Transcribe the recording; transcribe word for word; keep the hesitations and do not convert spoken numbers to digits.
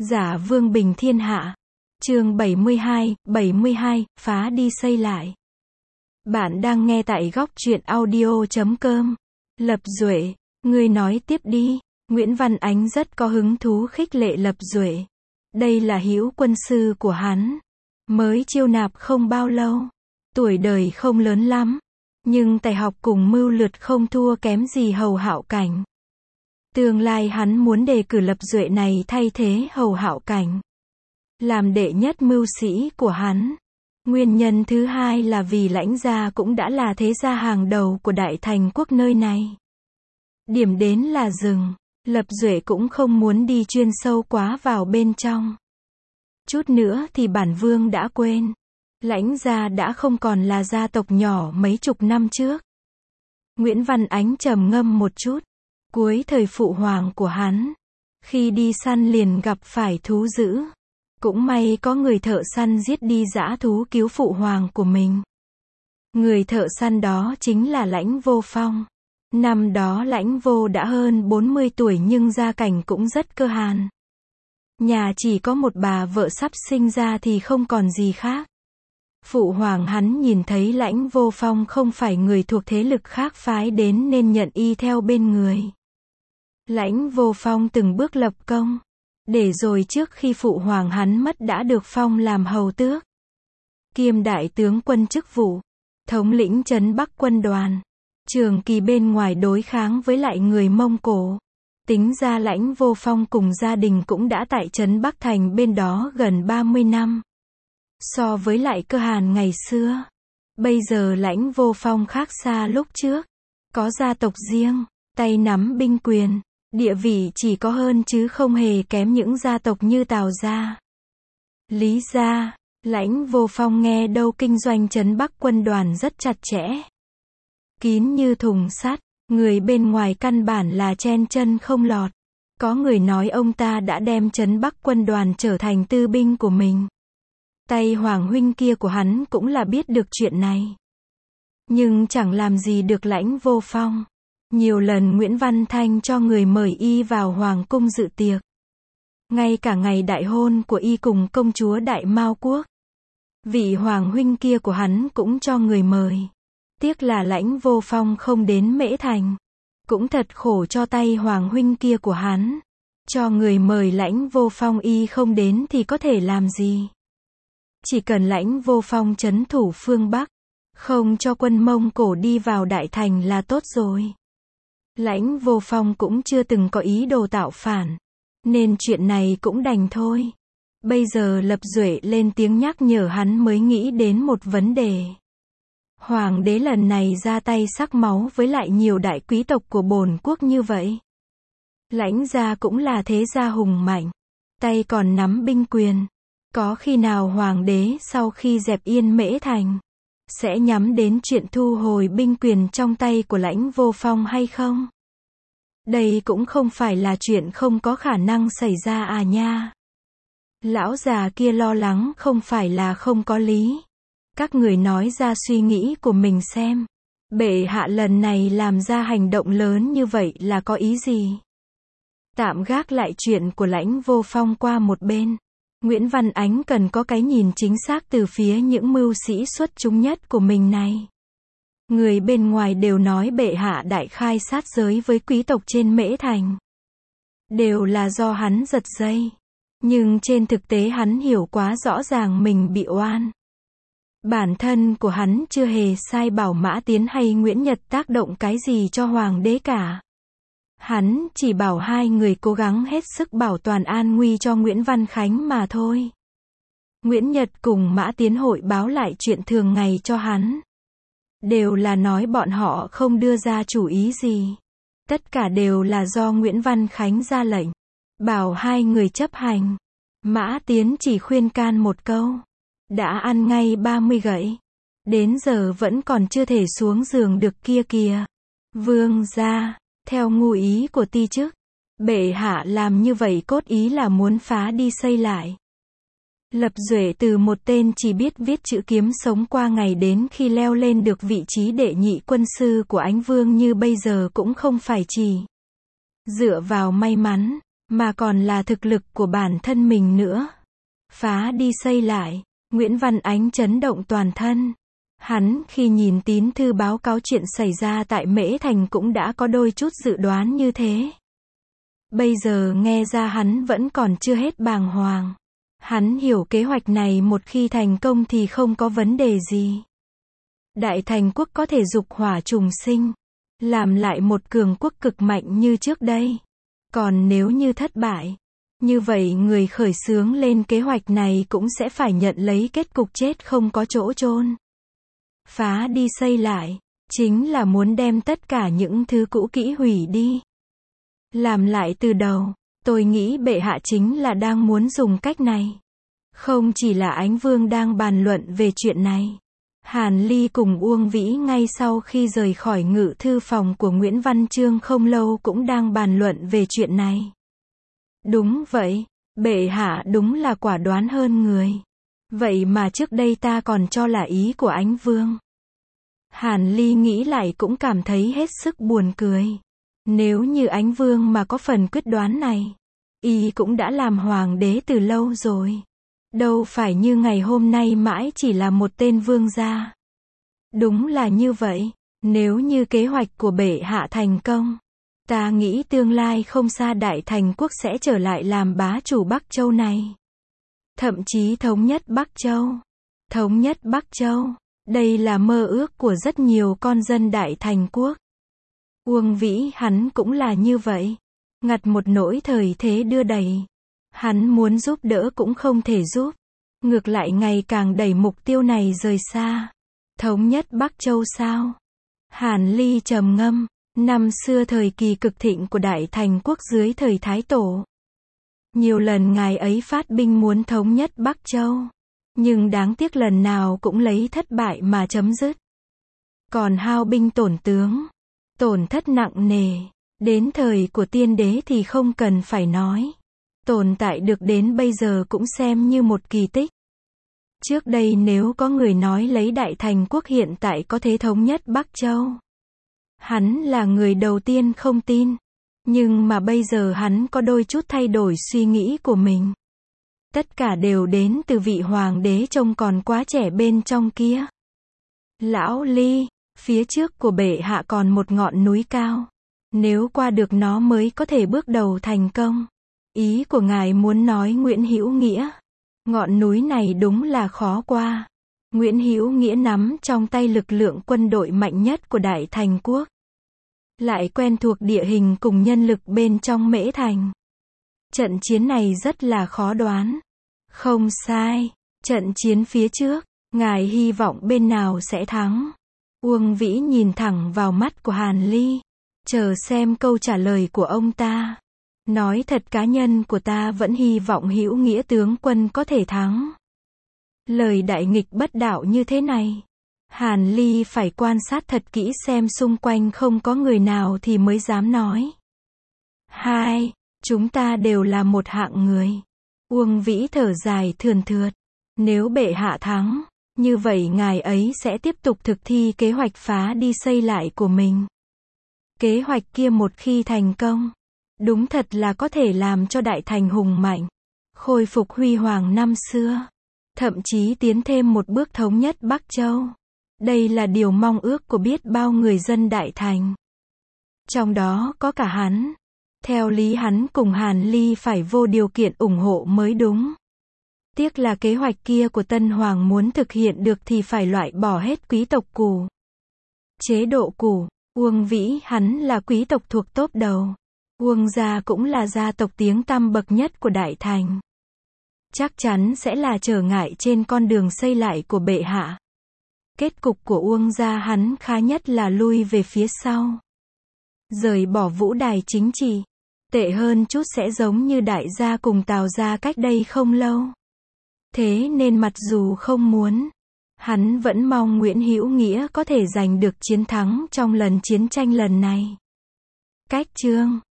Giả vương bình thiên hạ. Chương bảy mươi hai, bảy mươi hai, phá đi xây lại. Bạn đang nghe tại góc truyện audio chấm com. Lập Duệ, ngươi nói tiếp đi. Nguyễn Văn Ánh rất có hứng thú khích lệ Lập Duệ. Đây là hữu quân sư của hắn. Mới chiêu nạp không bao lâu. Tuổi đời không lớn lắm. Nhưng tài học cùng mưu lược không thua kém gì Hầu Hạo Cảnh. Tương lai hắn muốn đề cử Lập Duệ này thay thế Hầu Hạo Cảnh. Làm đệ nhất mưu sĩ của hắn. Nguyên nhân thứ hai là vì Lãnh gia cũng đã là thế gia hàng đầu của Đại Thành quốc nơi này. Điểm đến là rừng. Lập Duệ cũng không muốn đi chuyên sâu quá vào bên trong. Chút nữa thì bản vương đã quên. Lãnh gia đã không còn là gia tộc nhỏ mấy chục năm trước. Nguyễn Văn Ánh trầm ngâm một chút. Cuối thời phụ hoàng của hắn, khi đi săn liền gặp phải thú dữ. Cũng may có người thợ săn giết đi dã thú cứu phụ hoàng của mình. Người thợ săn đó chính là Lãnh Vô Phong. Năm đó Lãnh Vô đã hơn bốn mươi tuổi nhưng gia cảnh cũng rất cơ hàn. Nhà chỉ có một bà vợ sắp sinh ra thì không còn gì khác. Phụ hoàng hắn nhìn thấy Lãnh Vô Phong không phải người thuộc thế lực khác phái đến nên nhận y theo bên người. Lãnh Vô Phong từng bước lập công. Để rồi trước khi phụ hoàng hắn mất đã được phong làm hầu tước. Kiêm đại tướng quân chức vụ. Thống lĩnh trấn Bắc quân đoàn. Trường kỳ bên ngoài đối kháng với lại người Mông Cổ. Tính ra Lãnh Vô Phong cùng gia đình cũng đã tại trấn Bắc Thành bên đó gần ba mươi năm. So với lại cơ hàn ngày xưa. Bây giờ Lãnh Vô Phong khác xa lúc trước. Có gia tộc riêng. Tay nắm binh quyền. Địa vị chỉ có hơn chứ không hề kém những gia tộc như Tào gia, Lý gia. Lãnh Vô Phong nghe đâu kinh doanh trấn Bắc quân đoàn rất chặt chẽ. Kín như thùng sắt, người bên ngoài căn bản là chen chân không lọt. Có người nói ông ta đã đem trấn Bắc quân đoàn trở thành tư binh của mình. Tay Hoàng huynh kia của hắn cũng là biết được chuyện này. Nhưng chẳng làm gì được Lãnh Vô Phong. Nhiều lần Nguyễn Văn Thanh cho người mời y vào Hoàng cung dự tiệc. Ngay cả ngày đại hôn của y cùng công chúa Đại Mao Quốc. Vị Hoàng huynh kia của hắn cũng cho người mời. Tiếc là Lãnh Vô Phong không đến Mễ Thành. Cũng thật khổ cho tay Hoàng huynh kia của hắn. Cho người mời Lãnh Vô Phong y không đến thì có thể làm gì. Chỉ cần Lãnh Vô Phong trấn thủ phương Bắc. Không cho quân Mông Cổ đi vào Đại Thành là tốt rồi. Lãnh Vô Phong cũng chưa từng có ý đồ tạo phản. Nên chuyện này cũng đành thôi. Bây giờ Lập Duệ lên tiếng nhắc nhở hắn mới nghĩ đến một vấn đề. Hoàng đế lần này ra tay sắc máu với lại nhiều đại quý tộc của bổn quốc như vậy. Lãnh gia cũng là thế gia hùng mạnh. Tay còn nắm binh quyền. Có khi nào Hoàng đế sau khi dẹp yên Mễ Thành sẽ nhắm đến chuyện thu hồi binh quyền trong tay của Lãnh Vô Phong hay không? Đây cũng không phải là chuyện không có khả năng xảy ra à nha. Lão già kia lo lắng không phải là không có lý. Các người nói ra suy nghĩ của mình xem. Bệ hạ lần này làm ra hành động lớn như vậy là có ý gì? Tạm gác lại chuyện của Lãnh Vô Phong qua một bên. Nguyễn Văn Ánh cần có cái nhìn chính xác từ phía những mưu sĩ xuất chúng nhất của mình này. Người bên ngoài đều nói bệ hạ đại khai sát giới với quý tộc trên Mễ Thành. Đều là do hắn giật dây. Nhưng trên thực tế hắn hiểu quá rõ ràng mình bị oan. Bản thân của hắn chưa hề sai bảo Mã Tiến hay Nguyễn Nhật tác động cái gì cho hoàng đế cả. Hắn chỉ bảo hai người cố gắng hết sức bảo toàn an nguy cho Nguyễn Văn Khánh mà thôi. Nguyễn Nhật cùng Mã Tiến hội báo lại chuyện thường ngày cho hắn. Đều là nói bọn họ không đưa ra chủ ý gì. Tất cả đều là do Nguyễn Văn Khánh ra lệnh. Bảo hai người chấp hành. Mã Tiến chỉ khuyên can một câu. Đã ăn ngay ba mươi gậy. Đến giờ vẫn còn chưa thể xuống giường được kia kìa. Vương gia, theo ngu ý của ti chức. Bệ hạ làm như vậy cốt ý là muốn phá đi xây lại. Lập Duệ từ một tên chỉ biết viết chữ kiếm sống qua ngày đến khi leo lên được vị trí đệ nhị quân sư của Ánh Vương như bây giờ cũng không phải chỉ dựa vào may mắn, mà còn là thực lực của bản thân mình nữa. Phá đi xây lại, Nguyễn Văn Ánh chấn động toàn thân. Hắn khi nhìn tín thư báo cáo chuyện xảy ra tại Mễ Thành cũng đã có đôi chút dự đoán như thế. Bây giờ nghe ra hắn vẫn còn chưa hết bàng hoàng. Hắn hiểu kế hoạch này một khi thành công thì không có vấn đề gì. Đại Thành quốc có thể dục hỏa trùng sinh, làm lại một cường quốc cực mạnh như trước đây. Còn nếu như thất bại, như vậy người khởi xướng lên kế hoạch này cũng sẽ phải nhận lấy kết cục chết không có chỗ chôn. Phá đi xây lại, chính là muốn đem tất cả những thứ cũ kỹ hủy đi. Làm lại từ đầu, tôi nghĩ bệ hạ chính là đang muốn dùng cách này. Không chỉ là Ánh Vương đang bàn luận về chuyện này. Hàn Ly cùng Uông Vĩ ngay sau khi rời khỏi ngự thư phòng của Nguyễn Văn Chương không lâu cũng đang bàn luận về chuyện này. Đúng vậy, bệ hạ đúng là quả đoán hơn người. Vậy mà trước đây ta còn cho là ý của Ánh Vương. Hàn Ly nghĩ lại cũng cảm thấy hết sức buồn cười. Nếu như Ánh Vương mà có phần quyết đoán này, y cũng đã làm hoàng đế từ lâu rồi. Đâu phải như ngày hôm nay mãi chỉ là một tên vương gia. Đúng là như vậy, nếu như kế hoạch của bệ hạ thành công, ta nghĩ tương lai không xa Đại Thành quốc sẽ trở lại làm bá chủ Bắc Châu này. Thậm chí thống nhất Bắc Châu. Thống nhất Bắc Châu, đây là mơ ước của rất nhiều con dân Đại Thành quốc. Uông Vĩ hắn cũng là như vậy. Ngặt một nỗi thời thế đưa đẩy. Hắn muốn giúp đỡ cũng không thể giúp. Ngược lại ngày càng đẩy mục tiêu này rời xa. Thống nhất Bắc Châu sao? Hàn Ly trầm ngâm. Năm xưa thời kỳ cực thịnh của Đại Thành quốc dưới thời Thái Tổ. Nhiều lần ngài ấy phát binh muốn thống nhất Bắc Châu. Nhưng đáng tiếc lần nào cũng lấy thất bại mà chấm dứt. Còn hao binh tổn tướng. Tổn thất nặng nề. Đến thời của tiên đế thì không cần phải nói. Tồn tại được đến bây giờ cũng xem như một kỳ tích. Trước đây nếu có người nói lấy Đại Thành quốc hiện tại có thể thống nhất Bắc Châu, hắn là người đầu tiên không tin. Nhưng mà bây giờ hắn có đôi chút thay đổi suy nghĩ của mình. Tất cả đều đến từ vị hoàng đế trông còn quá trẻ bên trong kia. Lão Ly, phía trước của bệ hạ còn một ngọn núi cao. Nếu qua được nó mới có thể bước đầu thành công. Ý của ngài muốn nói Nguyễn Hữu Nghĩa. Ngọn núi này đúng là khó qua. Nguyễn Hữu Nghĩa nắm trong tay lực lượng quân đội mạnh nhất của Đại Thành quốc. Lại quen thuộc địa hình cùng nhân lực bên trong Mễ Thành. Trận chiến này rất là khó đoán. Không sai, trận chiến phía trước, ngài hy vọng bên nào sẽ thắng. Uông Vĩ nhìn thẳng vào mắt của Hàn Ly. Chờ xem câu trả lời của ông ta. Nói thật cá nhân của ta vẫn hy vọng Hữu Nghĩa tướng quân có thể thắng. Lời đại nghịch bất đạo như thế này. Hàn Ly phải quan sát thật kỹ xem xung quanh không có người nào thì mới dám nói. Hai, chúng ta đều là một hạng người. Uông Vĩ thở dài thườn thượt. Nếu bệ hạ thắng, như vậy ngài ấy sẽ tiếp tục thực thi kế hoạch phá đi xây lại của mình. Kế hoạch kia một khi thành công, đúng thật là có thể làm cho Đại Thành hùng mạnh, khôi phục huy hoàng năm xưa, thậm chí tiến thêm một bước thống nhất Bắc Châu. Đây là điều mong ước của biết bao người dân Đại Thành. Trong đó có cả hắn. Theo lý hắn cùng Hàn Ly phải vô điều kiện ủng hộ mới đúng. Tiếc là kế hoạch kia của Tân Hoàng muốn thực hiện được thì phải loại bỏ hết quý tộc cù. Chế độ cù, Uông Vĩ hắn là quý tộc thuộc tốp đầu. Uông gia cũng là gia tộc tiếng tăm bậc nhất của Đại Thành. Chắc chắn sẽ là trở ngại trên con đường xây lại của bệ hạ. Kết cục của Uông gia hắn khá nhất là lui về phía sau. Rời bỏ vũ đài chính trị. Tệ hơn chút sẽ giống như Đại gia cùng Tào gia cách đây không lâu. Thế nên mặc dù không muốn, hắn vẫn mong Nguyễn Hữu Nghĩa có thể giành được chiến thắng trong lần chiến tranh lần này. Cách chương